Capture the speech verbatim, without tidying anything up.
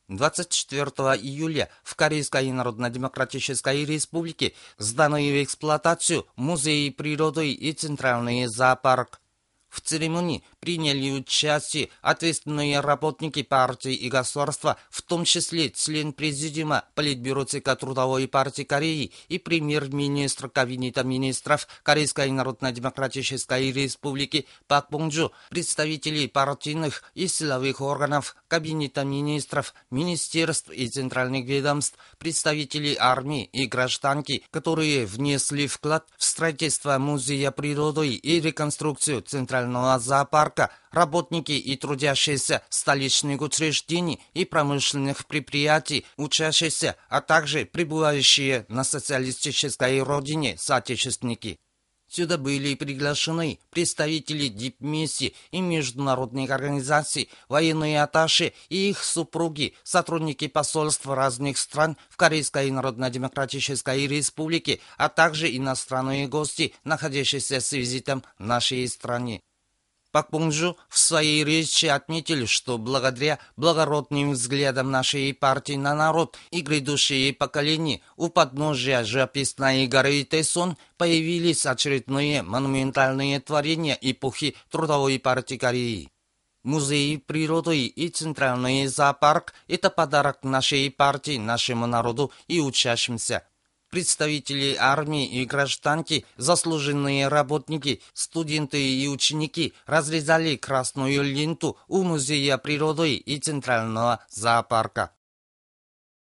двадцать четвёртого июля в Корейской Народно-Демократической Республике сданы в эксплуатацию Музей природы и Центральный зоопарк. В церемонии приняли участие ответственные работники партии и государства, в том числе член президиума Политбюро ЦК Трудовой партии Кореи и премьер-министр Кабинета министров Корейской Народно-Демократической Республики Пак Бонг-чжу, представители партийных и силовых органов, Кабинета министров, министерств и центральных ведомств, представители армии и гражданки, которые внесли вклад в строительство Музея природы и реконструкцию Центрального зоопарка, работники и трудящиеся столичных учреждений и промышленных предприятий, учащиеся, а также пребывающие на социалистической родине соотечественники. Сюда были приглашены представители дипмиссий и международных организаций, военные атташе и их супруги, сотрудники посольств разных стран в Корейской Народно-Демократической Республике, а также иностранные гости, находящиеся с визитом в нашей стране. Пак Бонг-чжу в своей речи отметил, что благодаря благородным взглядам нашей партии на народ и грядущие поколения у подножия живописной горы Тэсон появились очередные монументальные творения эпохи Трудовой партии Кореи. Музей природы и Центральный зоопарк – это подарок нашей партии, нашему народу и учащимся. Представители армии и гражданки, заслуженные работники, студенты и ученики разрезали красную ленту у Музея природы и Центрального зоопарка.